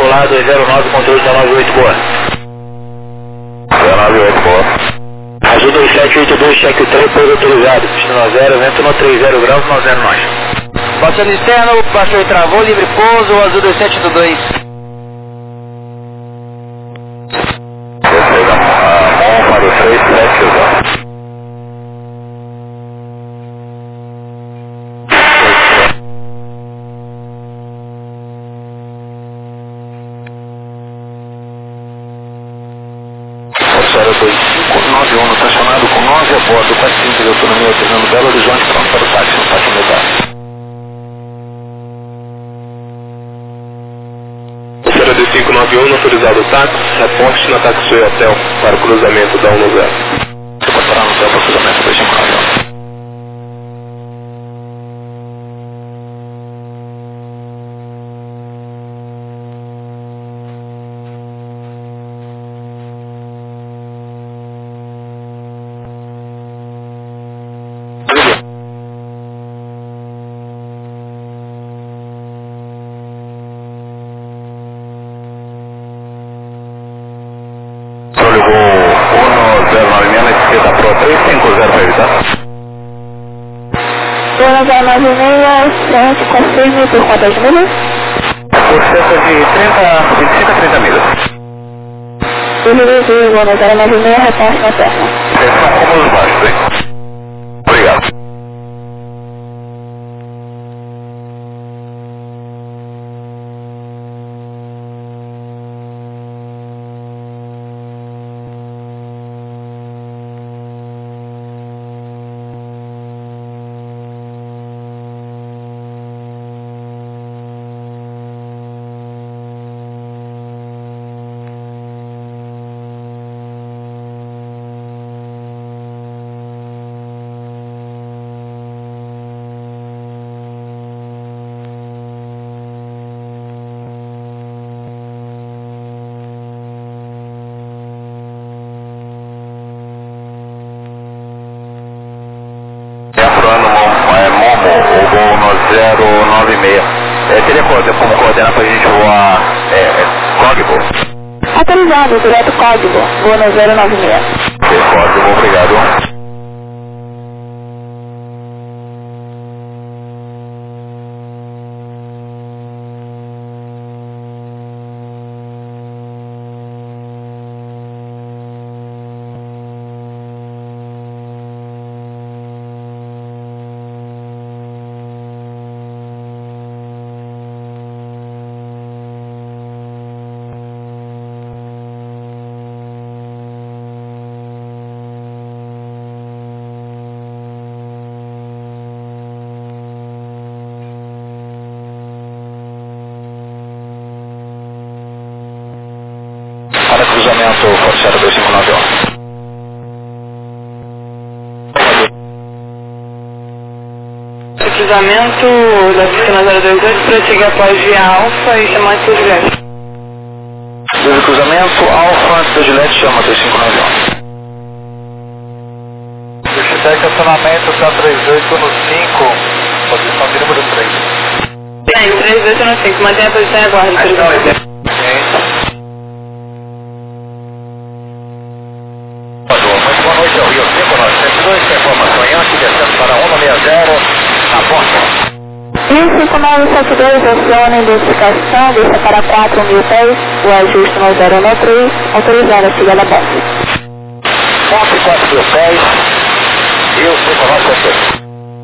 lá 209, controle da 98, boa. 298, boa. Azul 2782, cheque 3, pouso autorizado. Destino a 0, vento no 30 graus, 90 nós. Passando externo, baixou e travou, livre pouso, Azul 2782. Desceu da mão para o 370. Ossora 2591, estacionado com 9 a bordo, 45 de autonomia, alternando Belo Horizonte, pronto para o táxi, no táxi militar. Ossora 2591, autorizado o táxi, reporte na Taxi Hotel para o cruzamento da 110. Você pode parar no hotel para o cruzamento 2591. Zona 096, frente, confirme por quantas milhas? Por cerca de 25 a 30 milhas. Dirigiu, zona 096, reporte na terra. São cômodos baixos, hein? Obrigado. Teria como coordenar para a gente voar código? Autorizado, direto código, voa no 096. Código, obrigado. Para cruzamento, Forçado 2591. Cruzamento da piscina 028, prossiga após via Alfa e chamante por Juliette. Desde cruzamento, Alfa, da Juliette, chama 2591. Hashtag acionamento da 38 no 5, posição de número 3. Bem, 38 no 5, mantenha a posição e aguarde. Muito boa noite ao Rio 5972, com informação em antes, descendo para 160, na porta. 5972, aciona a identificação, deixa para 4.000 pés, o ajuste no 093, autorizado a siga da base. Ponte 4.000 pés, Rio 5972.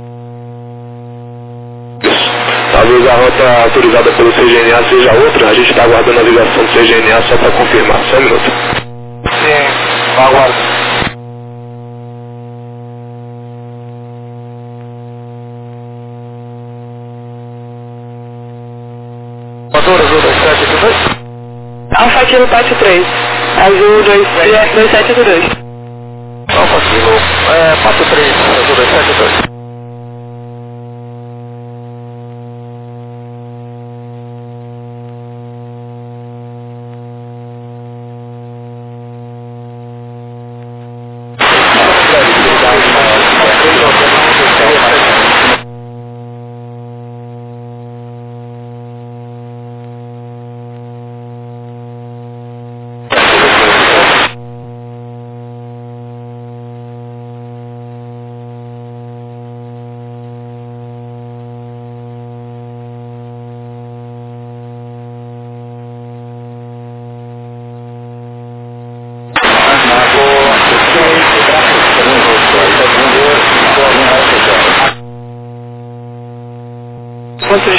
Talvez a rota autorizada pelo CGNA seja outra, a gente está aguardando a ligação do CGNA só para confirmar. Só um minuto. Sim, aguardo. Motor Azul 2782? Alfa Kilo Pátio 3, Azul 2782. Alfa Kilo, Pato 3, Azul 2782.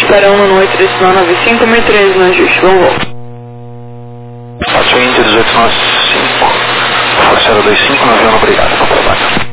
para 1 no 8 decimal 95, 1013 no ajuste, bom voo. Pátio Índia 1895, Força 025, no avião, obrigado pelo trabalho.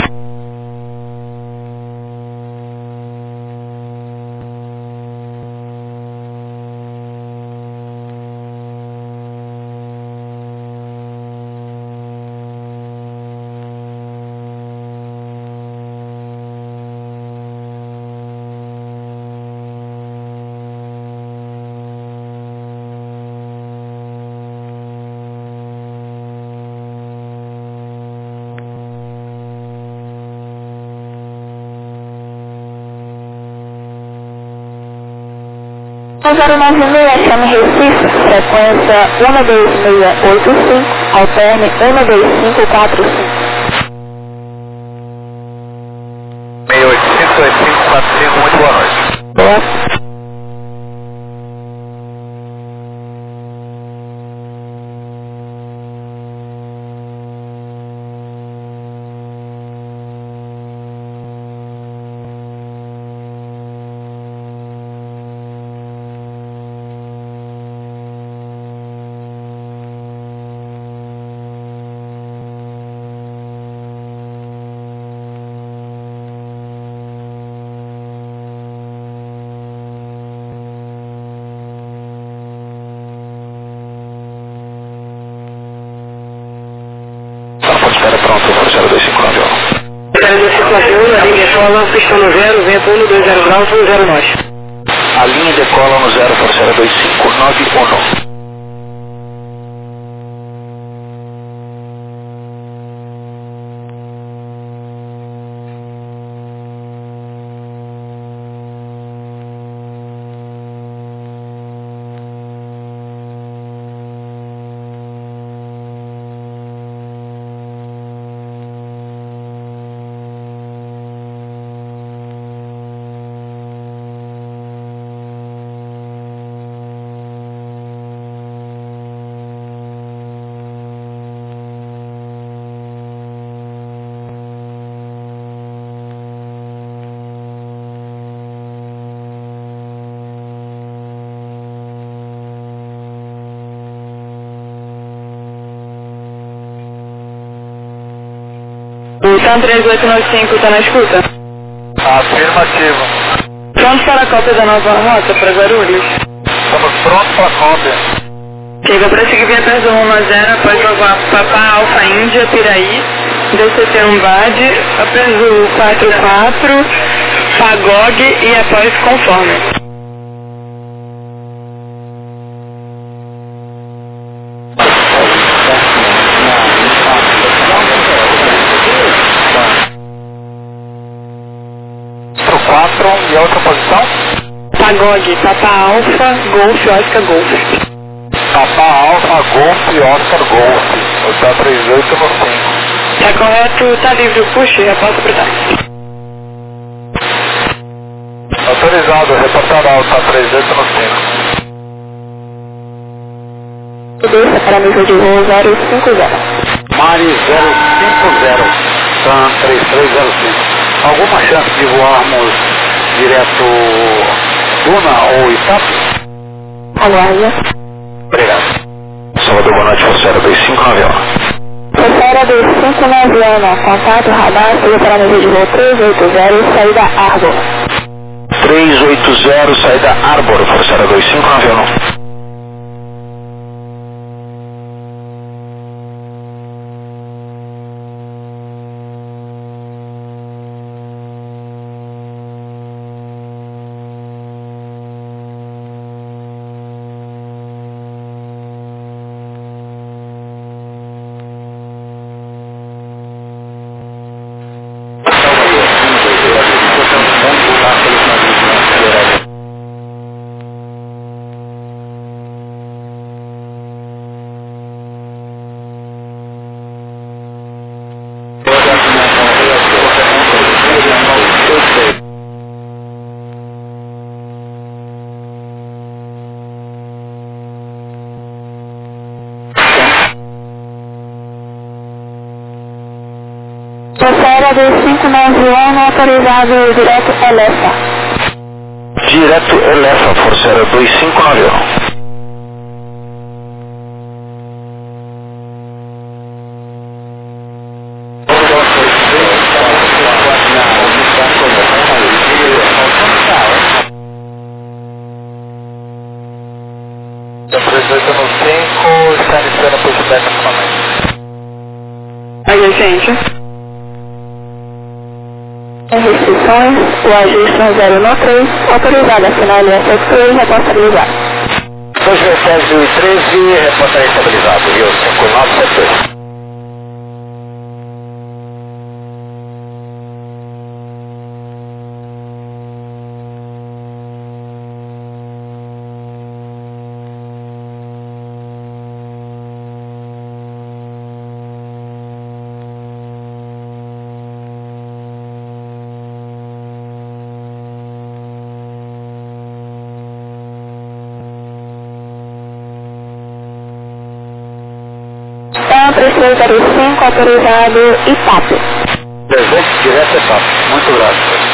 O 096, chame Recife, frequência 12685, alterne 12545. 6858545, muito boa noite. Boa. Espera pronto, Força 025, no avião. 025 no avião, a linha decola, pistão no 0, vento 120 graus, 10 nós. A linha decola no 0, Força 025, 91. Então 3895 está na escuta? Afirmativo. Pronto para a cópia da nova rota para Guarulhos? Estamos prontos para a cópia. Chega para seguir via perto 110 após provar Papá Alfa Índia, Piraí, DCT Umbade, Apresul 44, Pagog e após conforme. E a outra posição? Pagog, Papa Alfa, Golf, Oscar, Golf. Papa Alfa, Golf, Oscar, Golf. Hotel 38 no 5. Tá correto, tá livre o push, reporta para trás. Autorizado, reportado Alfa 38 no 5. Desça para nível de voo 050. Mari 050, Sun 3305. Alguma chance de voarmos direto Duna ou Itape? Aguarda. Obrigado. Salvador, boa noite, Força 025 no avião. Força 025 no avião, contato radar, siga para nível de voo 380, saída Arbor. 380, saída Arbor, Força 025 no avião. Terceira dos 5 no avião, autorizado direto Elefa. direto Elefa, Força Aérea 259. Está iniciando a pushback novamente. Aí, gente. Restrições, o ajuste no 013, autorizado a assinar LSX e responsabilizado. 2.13, resposta estabilizado, Rio 5972. Então, 3305, autorizado ITAP. Presente direto é top. Muito graças.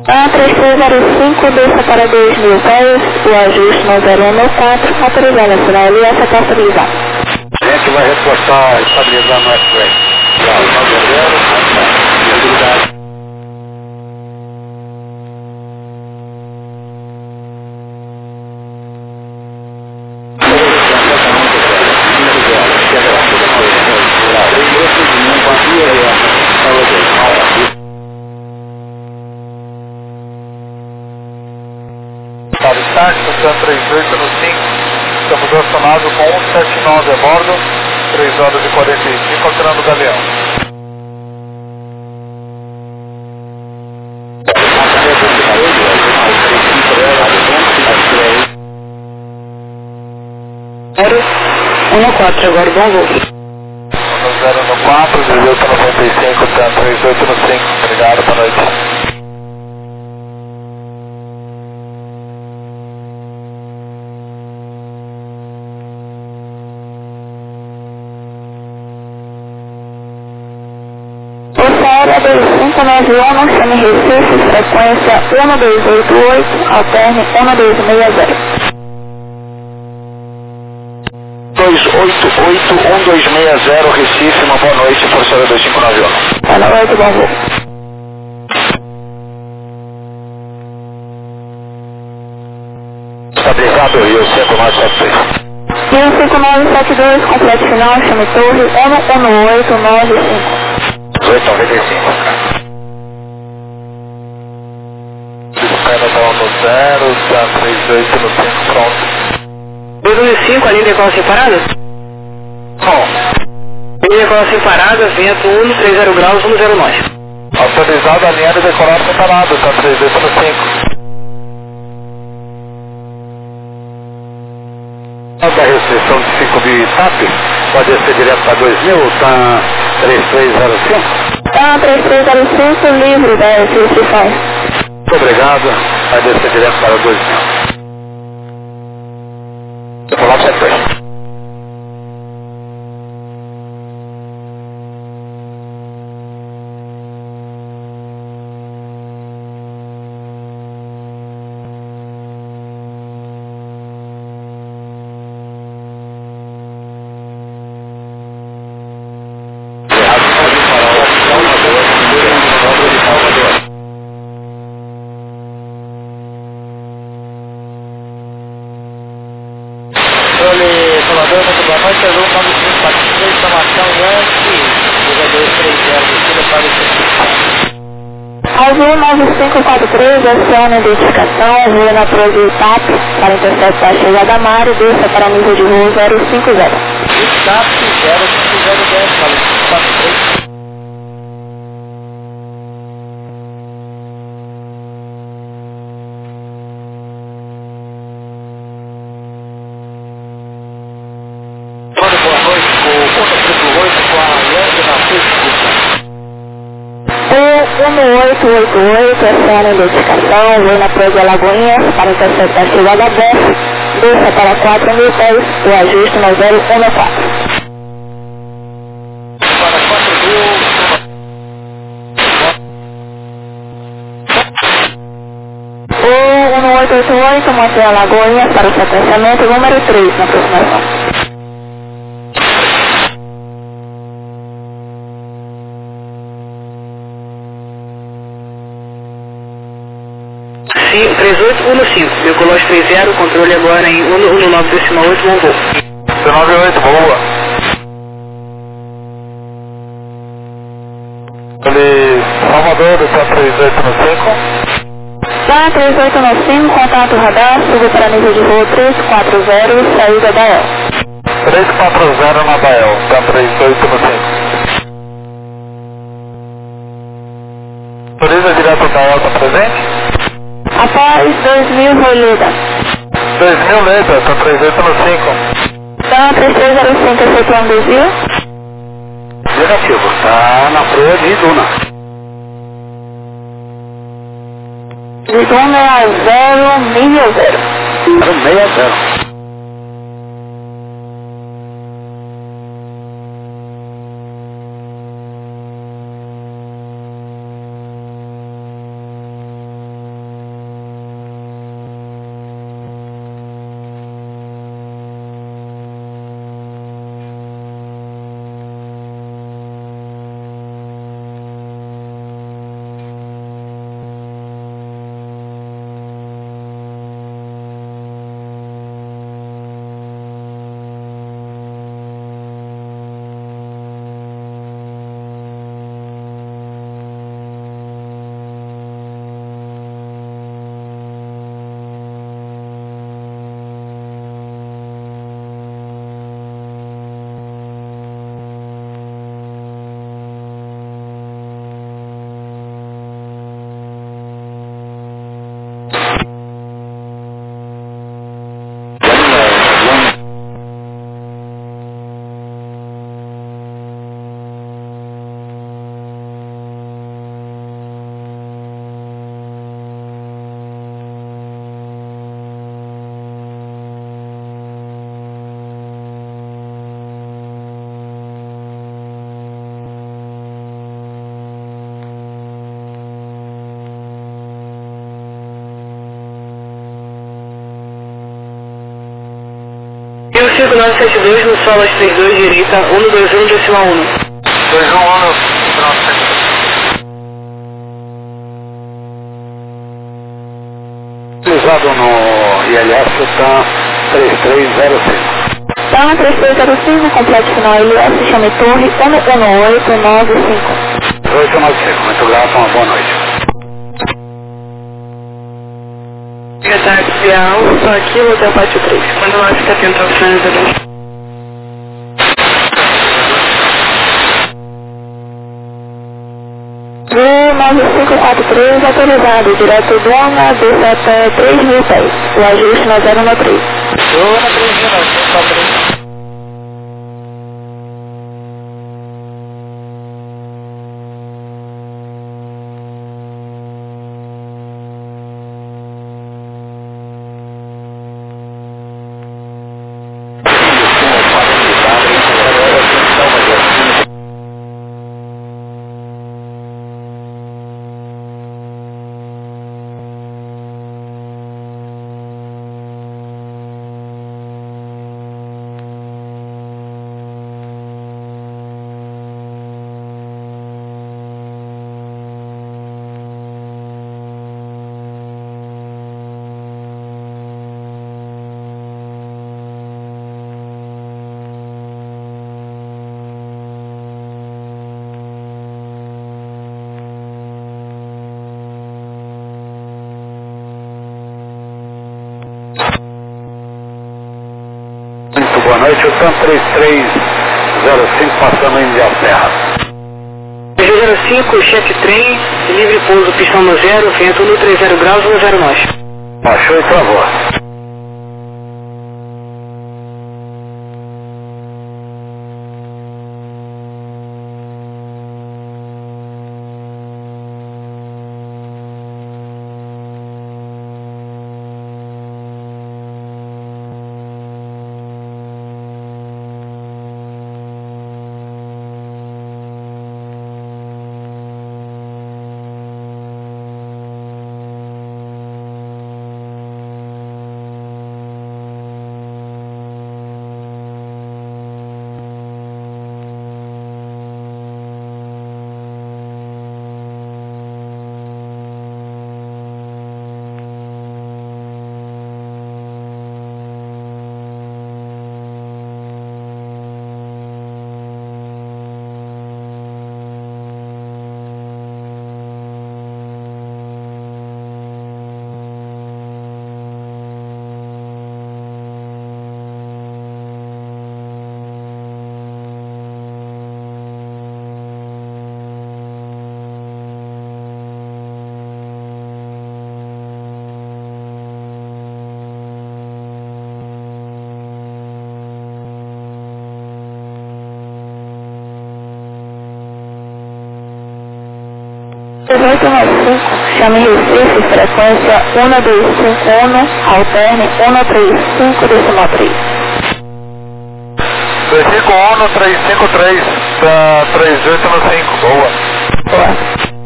A 3305, desça para 2.000 pés, o ajuste no 0194, autorizado a sinal LS está estabilizado. A gente vai reforçar, estabilizar no X-Ray. Estabilidade. Para start, Tucano 38 no 5, estamos acionados com 179 a bordo, 3 horas e 45, alterando o Galeão. No 4, agora bom voo. 0 no 4, 18 no 95, 38 no 5, obrigado, boa noite. Área 2591, chame Recife, frequência 1288, alterne 1260. 288-1260 Recife, uma boa noite, Força Aérea 2591. Boa noite, bom voo. Estabilizado Rio 5973. Rio 5972, complete final, chame Torre 111895. 1895. Descarga da 1 no 0, tá 38 no 5, pronto. 215, a linha decola separada? Bom, Linha decola separada, vento 130 graus, 109. Autorizado a linha de decolar separado, tá 38 no 5. a restrição de 5 mil TAP, pode ser direto para 2000, tá 3305. Tá 3305, livre da restrição. Muito obrigado, vai descer direto para 2000. Decolar sequência. Azul 9543, aciona a identificação, voo na Prose TAP para interceptar a chegada a Mário, desça para nível de voo 050. TAP 05010, fala 43. Boa noite, com o Ponta 38 com a Yanga na Fusca. O 1888, aciona a identificação, voo na Prose Alagoinhas para interceptar a chegada a BEF, desça para 4.000 pés, o ajuste no 014. Para 4.000. O 1888, mantém Alagoinhas para o sequenciamento número 3 na aproximação. Sim, 3815, decolagem 30, controle agora em 119,8, bom voo. 198, boa. Ali, Salvador, tá 3895. Tá 3895, contato radar, subo para nível de voo 340, saída da El. 340 na Bael, tá 3895. Autoriza direto da El, tá presente? Após 2000, Rolida. 2000 letras, tá 3895. Tá 3305, efetuando desvio. Negativo, tá na proa de Duna. De Duna a 060. 060. 5972 no solo às 32, direita, 121, decimal 1. 211, Utilizado no ILS, TAM 3305. TAM 3305, complete final ILS, chame torre 11895. 1895, muito grato, uma boa noite. Táxi Alfa, aqui, hotel Pátio 3. Quando lá fica atento ao trânsito. 9543, autorizado, direto Dona, desce até 3.000 pés. O ajuste na 013. Dona 3.943. Muito boa noite, o TAM 3305 passando em Ilha Terra. 05, chefe trem, livre pouso, pistão no 0, vento 130 graus, 10 nós. Baixou e travou. Chame Recife, frequência 1251, alterne 135, decimal 3. 251, 353, da 3895, boa. Boa.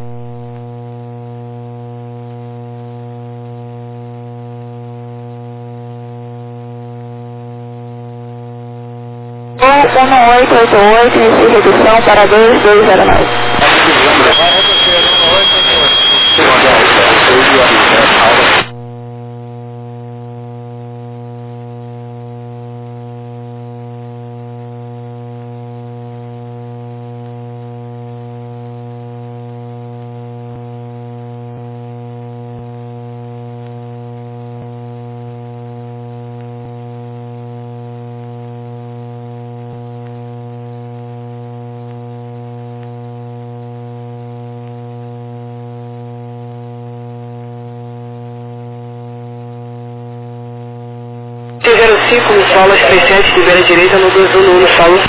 Ou 1888, inicie redução para 2209. T05 no solo, às 37, libera direita no 211 no solo.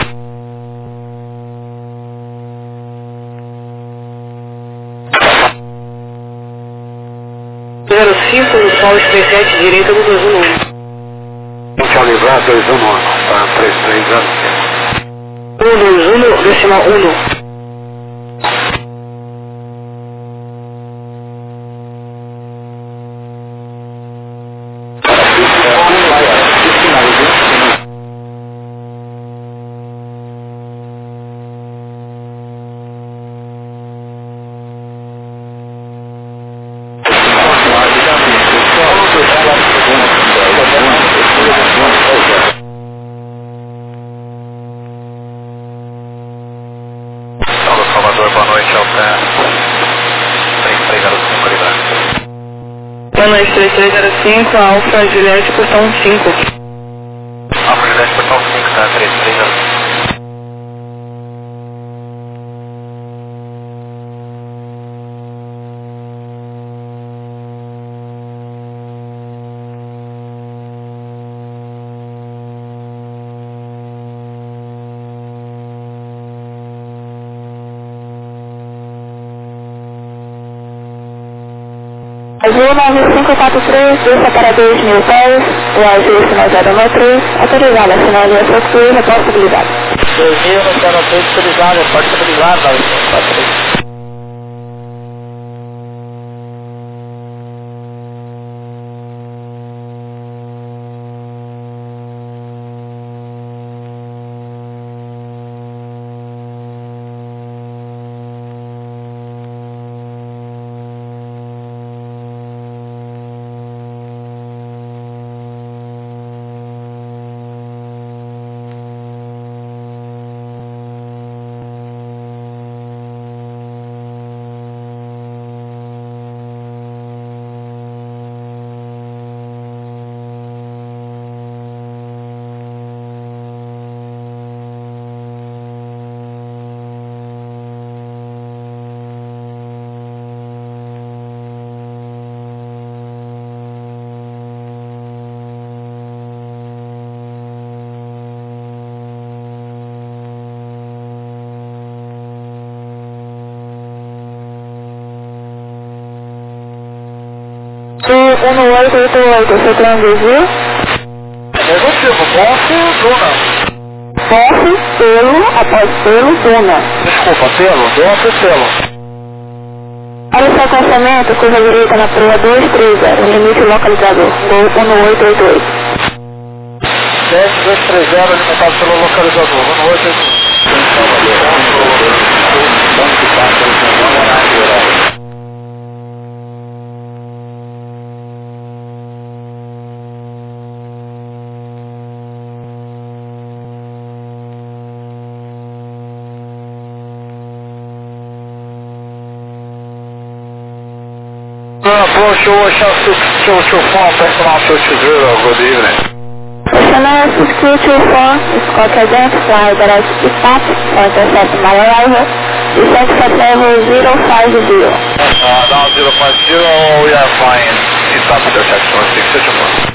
T05 no solo, às 37, direita no 211. Tchau, livrar 211, tá 3305. 121, decimal 1. Boa noite, 3305, Alfa Juliette, portão 5. Alfa Juliette, portão 5, tá? 3305. Azul 9543, desça para 2.000 pés, o ajuste na 093, autorizado, assinar a linha Socorro, reporte habilidade. 2.000 no 03, autorizado, reporte habilidade, 9543. Sul 1888, seu plano desvio? Negativo, Ponce, Duna. Ponce, pelo, após pelo, Duna. Desculpa, pelo, Ponce, pelo. Para o seu cancelamento, curva direita na proa 230, limite localizador, Gol 1888. 10230, alimentado pelo localizador, 1888. Approach Ocean 224, personal 220, good evening. Ocean 224, Scott identify that as stop for intercept my arrival, descent for level 050. Down 050, we are flying stop intersection 661.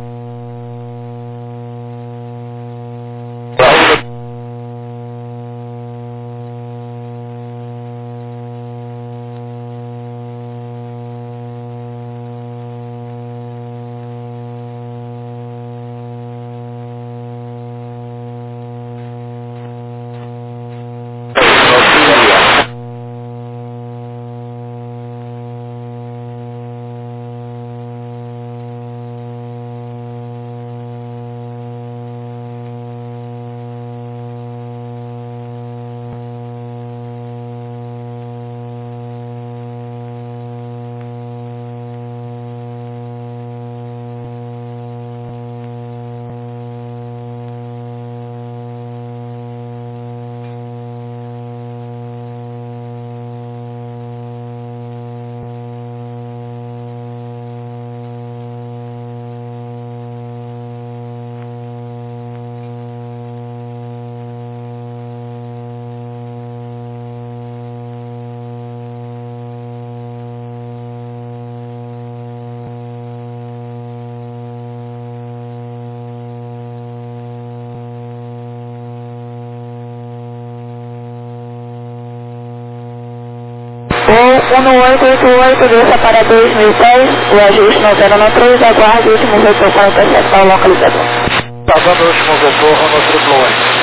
Gol 1888, desça para 2.000 pés, o ajuste no 093, aguarde o último vetor para interceptar o localizador. Tá dando o último vetor no triplo.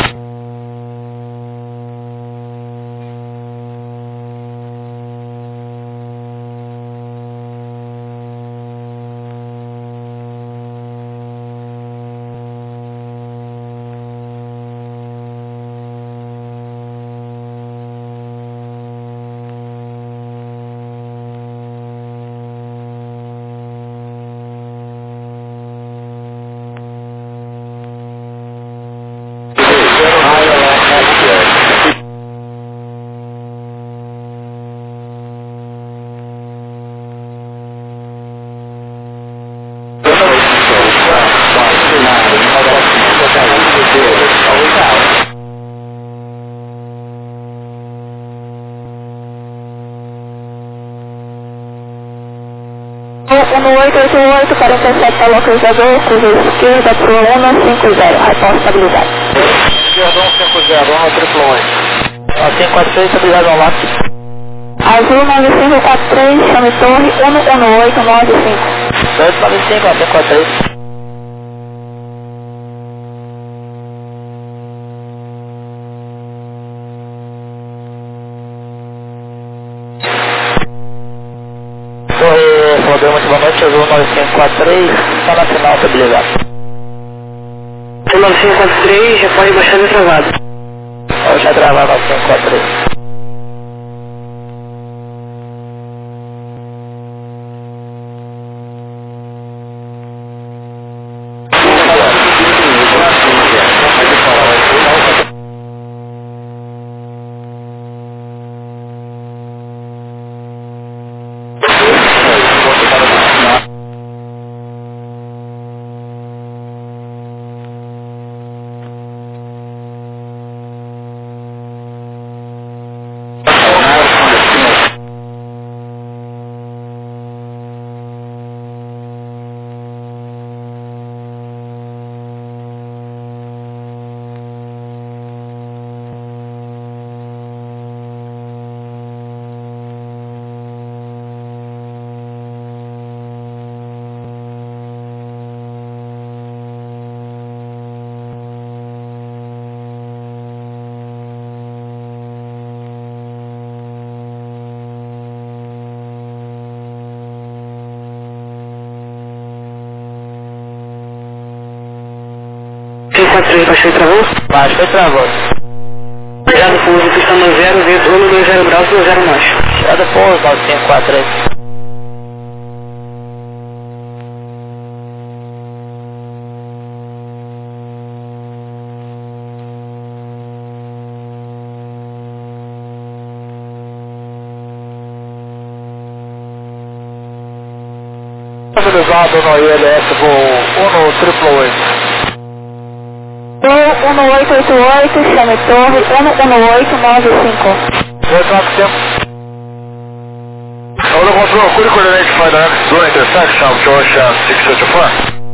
1888, 47 para localizador, curva esquerda, pro 150, reporte estabilizado. Esquerda 150, 188. 546, estabilizado ao lápis. Azul 9543, chame torre 11895. 295, 543. Torre Flodeu, muito boa noite, Azul 9543, está na final, estabilizado. 9543, já pode baixar e travado. Vou já travar 9543. Baixou e travou? Baixou e travou. Obrigado, pouso, pista 90, vento 120 graus, 20 mais. Obrigado, pouso, 9543. Estabilizado no ILS, voo 188. 1888, chame torre 11895. Hello, control, could you coordinate find the next zone intersection of Georgia 634?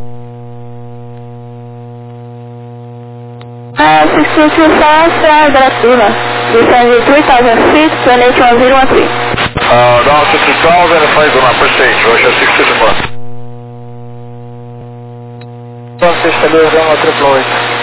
625, Brasília. Descend 3,000 feet, 28113. Down to 2000 and find the upper stage, Georgia 634. Então, você estabilizou uma 888.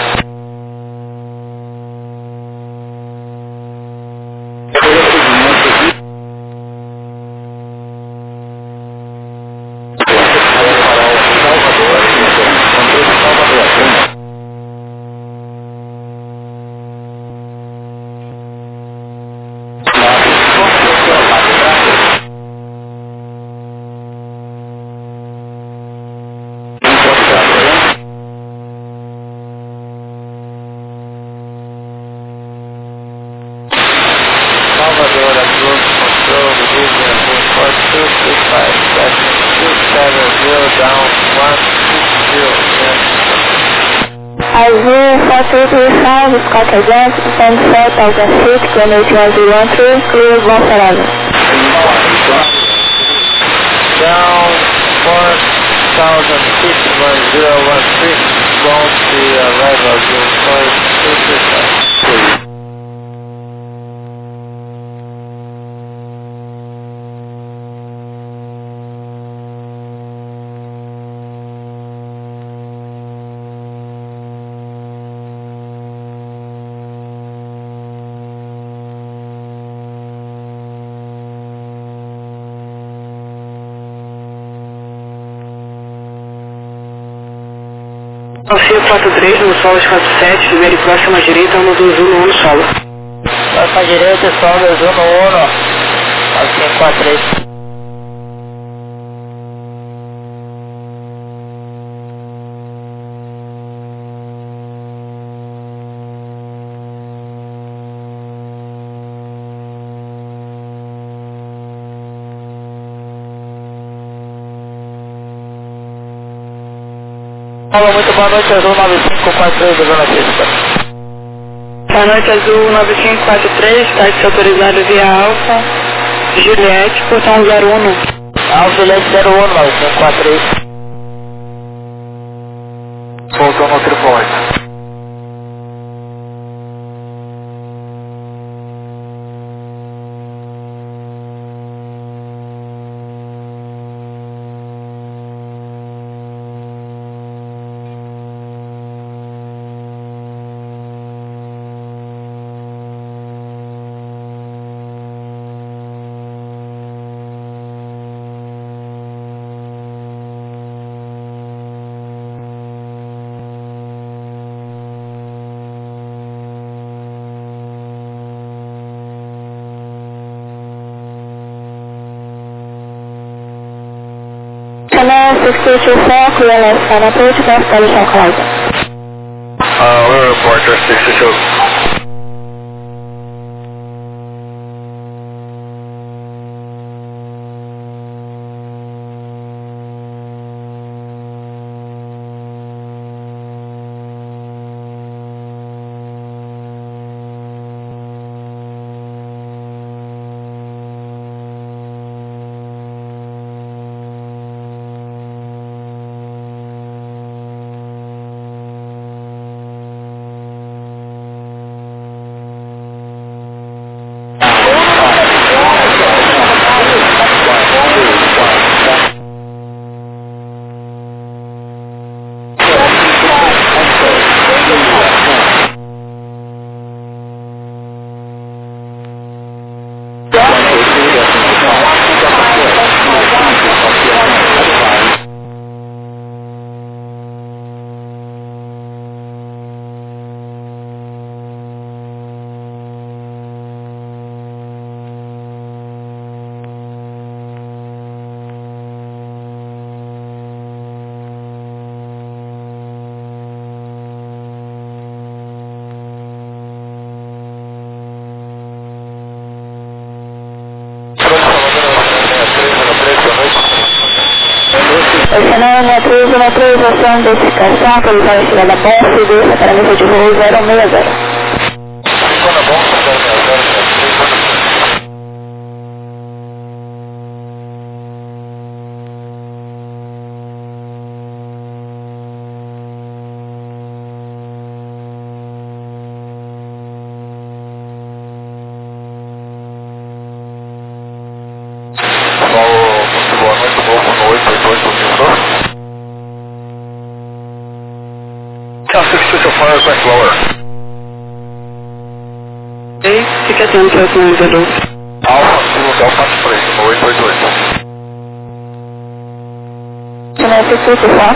Azul 4335, Scott Advance, descend 4,000 feet, 28113, clear, Boston Avenue. Down 4,000 feet, 1013, bound to arrival, 05235. Alcia 43, no solo 47, número próximo à direita, no do Azul no 1 solo. Próximo à direita, solo Azul no 1, 543. Alô, muito boa noite, Azul 9543 da Zona Física. Boa noite, Azul 9543, táxi autorizado via Alfa, Juliette, portão 01. Alfa 01943. Voltou no 888. Canal 624, clear left final approach, establish equalizer. We'll report our 62. Canal 6313, ação de identificação, atualizar a chegada da Bossa e desça para a mesa de voo 060. Request lower. Ei, fique atento ao sinalizador. Alfa, Zulu, Delta 3, no 888. Canal 624.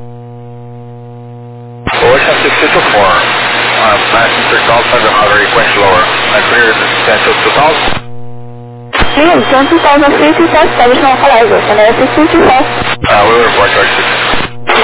Ocean 624. Passenger Delta, another request lower. I clear the descent of 2000. Clear, descent 2000 feet, establish equalizer. Canal 624. We'll report our 6.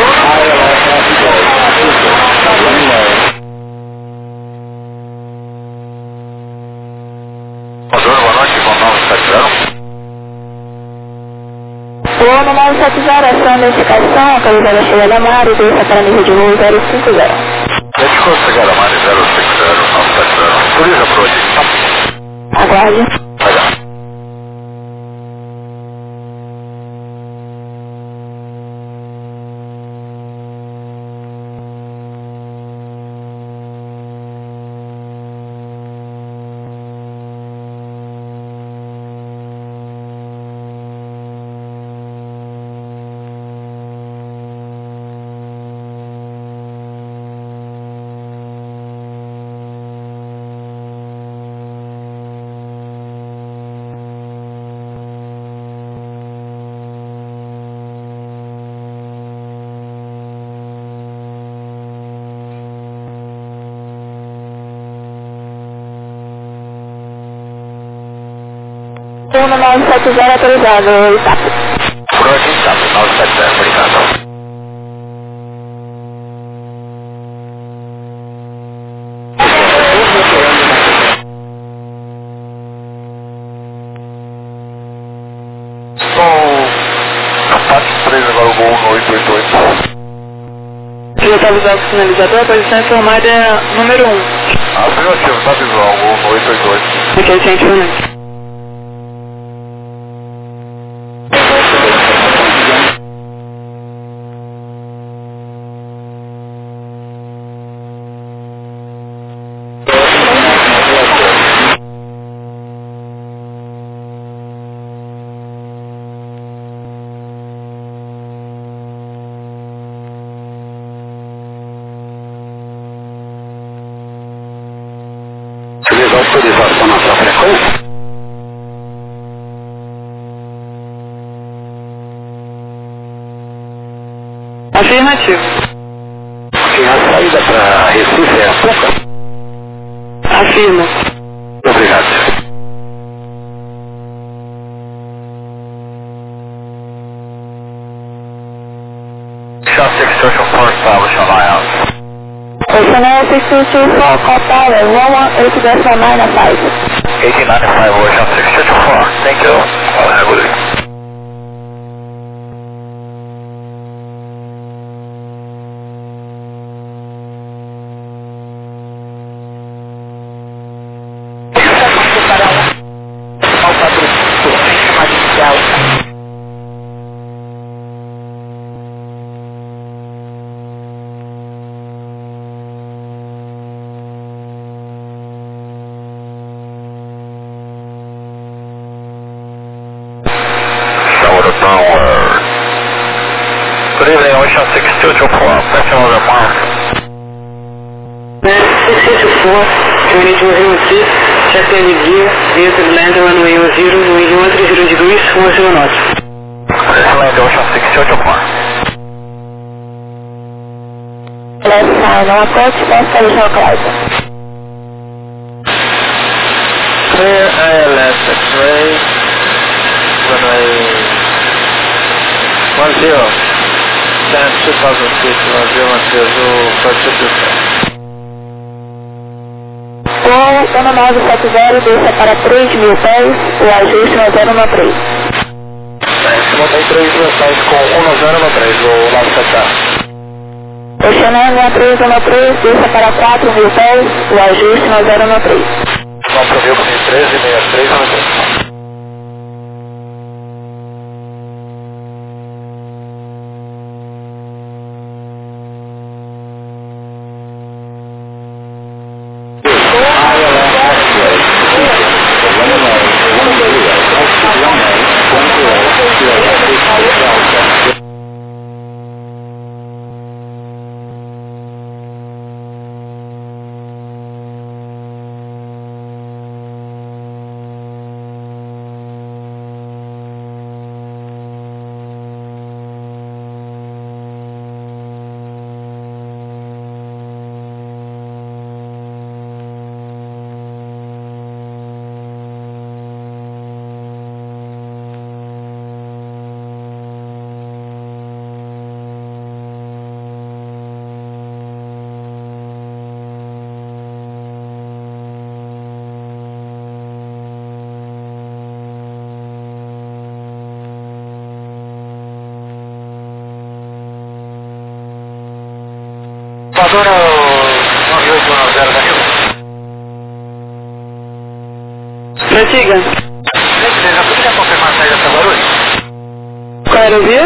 Voo no 970, ação de identificação, atualizar a chegada da mar e desça para a mesa de voo 050. Let's go to Garamari 060, 970. Please approach. Aguarde. Voo no 970 autorizado, Itap. Approach Itap, 970, obrigado. Já está avisado o sinalizador, a posição informada é número 1. Afirmativo, está visual, voo no 888. Aqui é cientificamente. autorização na sua frequência? Afirmativo. Sim, a saída para Recife é a pouca? Afirmo. Obrigado. Shot 624, establish on IOS. Ocean 6224, call tower 118.95. 1895, Ocean 624, thank you. Have a good day. Good evening, Ocean 6224, pressure on the mark. 624, unit was UC, check landing gear, vehicle land runway 10, wind 30 degrees, 10 knots. Pressure land Ocean 6224. Left side, no approach, left additional cloud. Clear ILS X-ray, runway 10. Stand 2000 feet, 10 azul, pode ser. Voo 1970, deixa para 3.000 pés, o ajuste no 013. Montei 3 versões com 1093, vou lá setar. Ocean 1313, deixa para 4.000 pés, o ajuste no 013. Vamos para o veículo 1363, Salvador 9810 Danilo. Prossiga. Beleza, poderia confirmar a saída para Guarulhos? Qual era o via?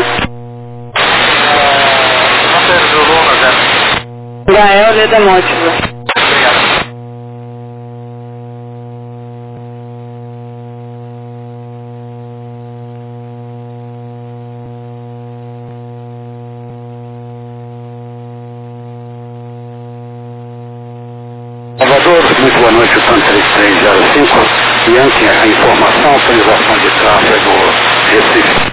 Monteiro do Luna, 0. Gael Leda Mótiva. Obrigado. Salvador, muito boa noite, TAM 3305. Yankee, a informação, autorização de tráfego Recife.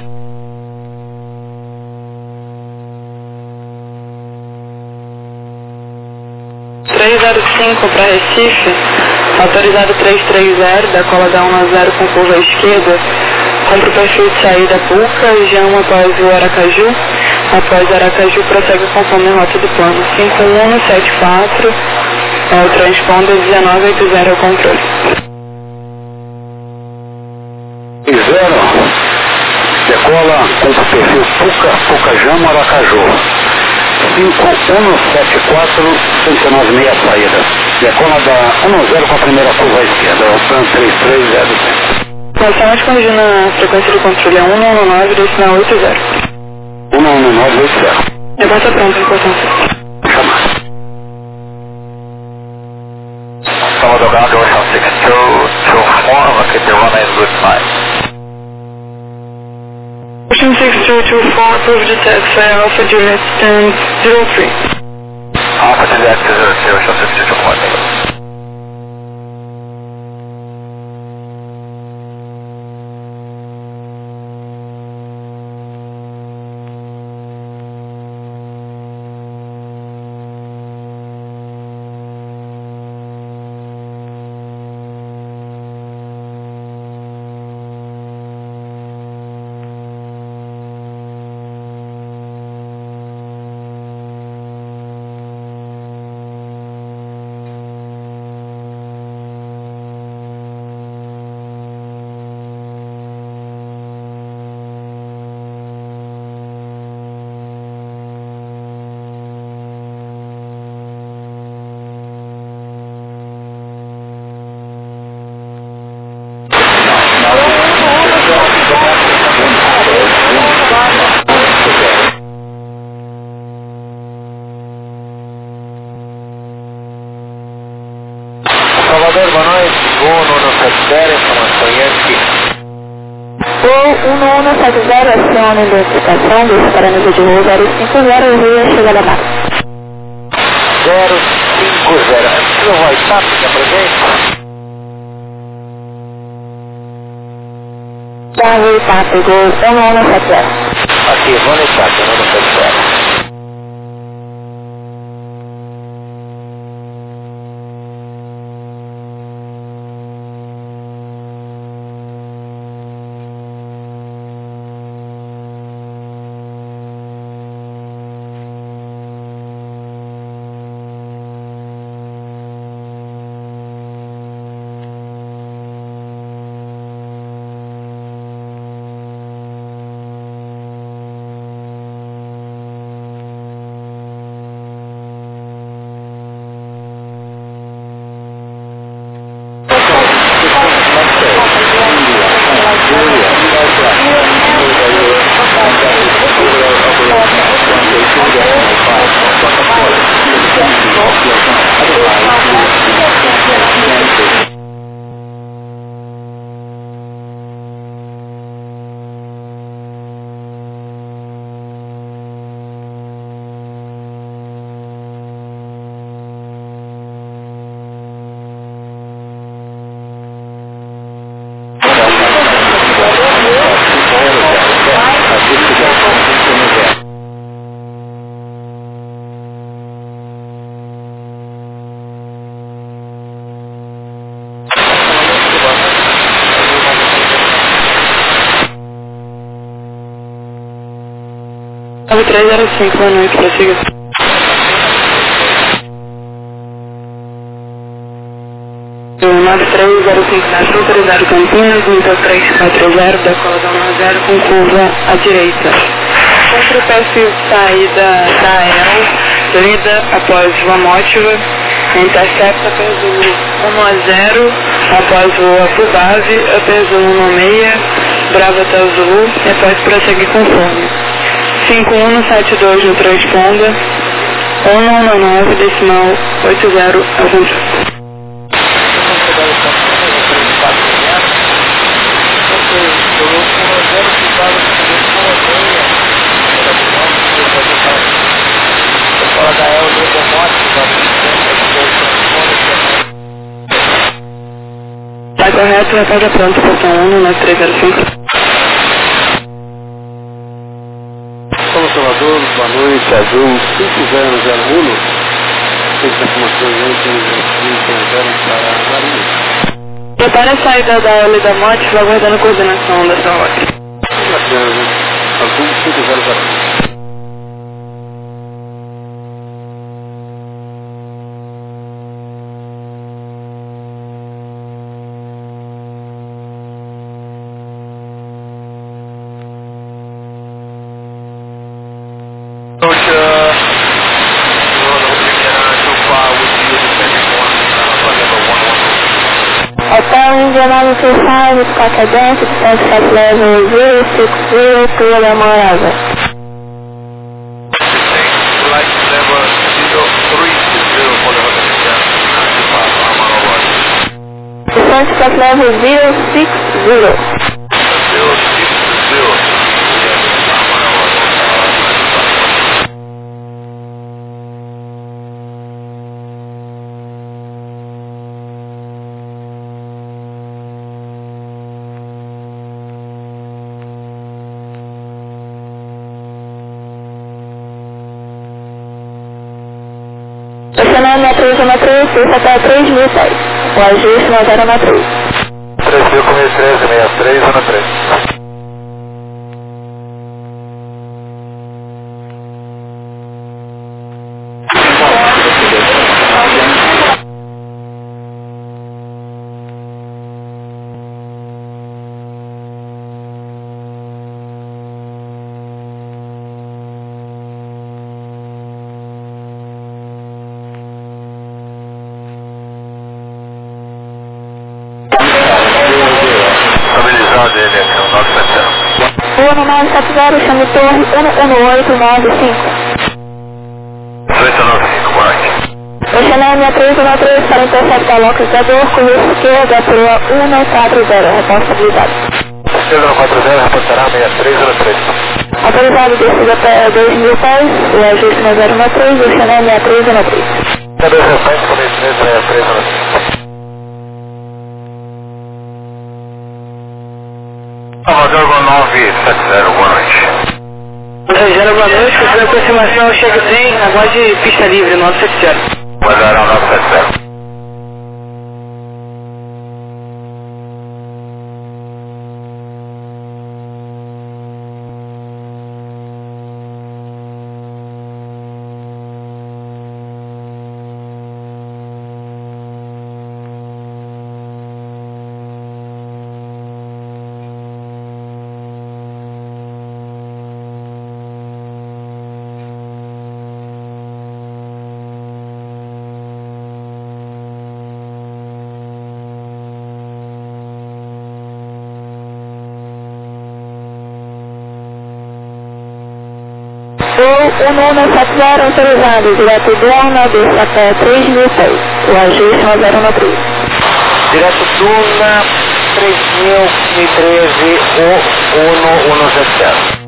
para Recife, autorizado 330, decola da 10 com curva à esquerda, cumpre o perfil de saída Puca, região após o Aracaju. Após Aracaju, prossegue conforme a rota do plano 5174, o transponder 1980 é o controle. 0, decola com o perfil Pucajama, Aracaju. 5174, 196 saída. Decola da 10 com a primeira curva à esquerda, o TAM 3305. Nós estamos corrigindo a frequência do controle a 119, destino 80. 11980. Negócio pronto, importância. Chamar. Salvador Ground, Ocean 6224, locate the runway in good time. Ocean 6224, approve the taxi, Alpha Juliet, stand 03. Alpha Juliet 03, Ocean 6224, 170, aciona a identificação dos parâmetros de voo 050, via chegada a Marte. 050, não vai estar, fica presente? Bravo, tá, pegou 1170. Aqui, vou anotar, 1170. Nove 305, boa noite, prossiga. O 9305 autorizado Campinas, nível 340, decola da 10 com curva à direita. Sempre peço saída da AEL, lida após Vamotiva, intercepta peso 1-0, após voo a Fubave, peso 1-6, Bravo até o Zulu, e após prosseguir conforme. 5172 no transponda, 199 decimal 80 ao contrário. Tá correto, recarga pronto, portão 1 no 305. Salvador, boa noite, Azul 5001, fez informações antes para Marinha. Prepare a saída da L da Mote, aguardando a coordenação da sua ordem. Azul 5001. Hotel India 925, Scotia Dance, distance level 060, clear Morava. Flight level 030 for the hotel. Distance level 060. 060. Estacionando na 313, fica até 3010. O ajuste na 013. 35636313. Rua 970, chame Torre 11895. 1895, correct. Oceania 313 para interceptar localizador, curva esquerda, proa 140, responsabilidade. 6040 reportará 6303. Autorizado descida até 2.000 pés, o ajuste no 013, o Chanel 6313. Cadê o restante com 6303? Salvador 970, boa noite. Reserva, boa noite, com a aproximação check-in, aguarde pista livre, 970. Guardarão 970. O número 70 autorizado, direto Duna, desça até 3.000 pés, o ajuste no 013. Direto Duna, 3013, o 170.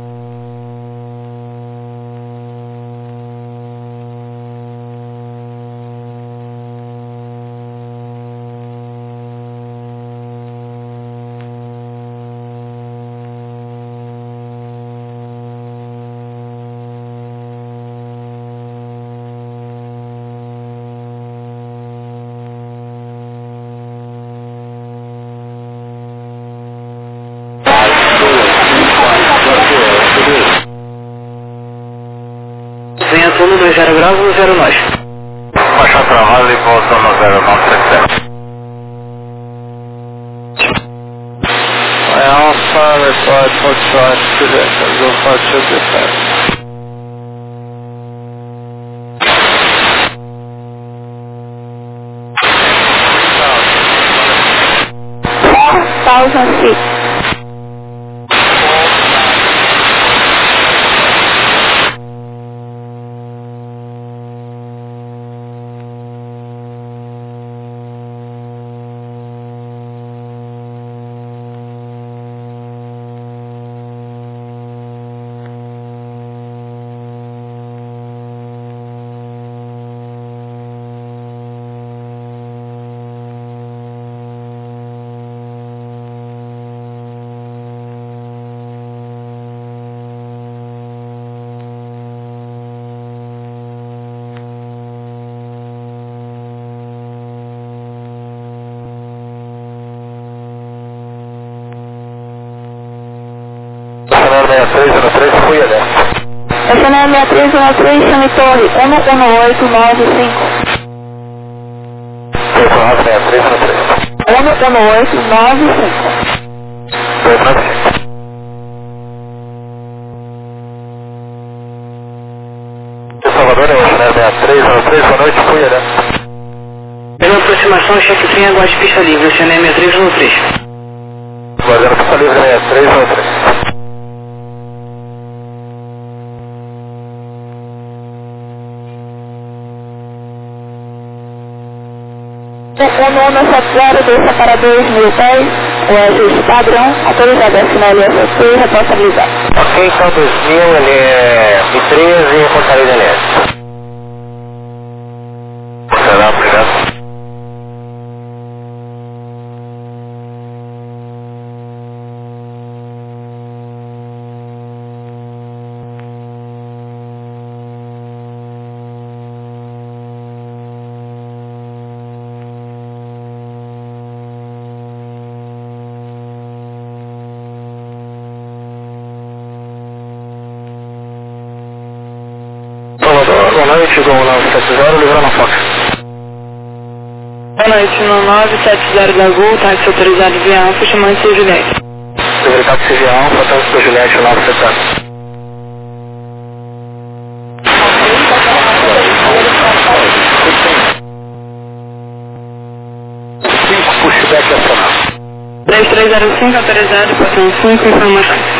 Venha tudo no 0 graus no 0 nós. Baixar travado e volta no 0970. Alpha, report for charge credentials, go for check defense. feet. Chanel 6313, chame torre 11895. 11895. 295. Salvador, é o Chanel 6313, boa noite, fui, né? Pela aproximação, cheque sem aguarde pista livre, Chanel 6313. Guardando pista livre 6313. O número 70 deixa para 2010, o ajuste padrão, autorizado a assinar o ISSP e responsabilizado. Ok, então 2000, ele é I13 e Fortaleza LS. Será, obrigado. Boa noite, Gol 970, livrando a Fox. Boa noite, no 970 da Gol, táxi autorizado via Alfa, chamando de Juliette. Livre táxi via Alfa, táxi do Juliette 970. Pushback acionado. 3305 autorizado, passando 5 informações.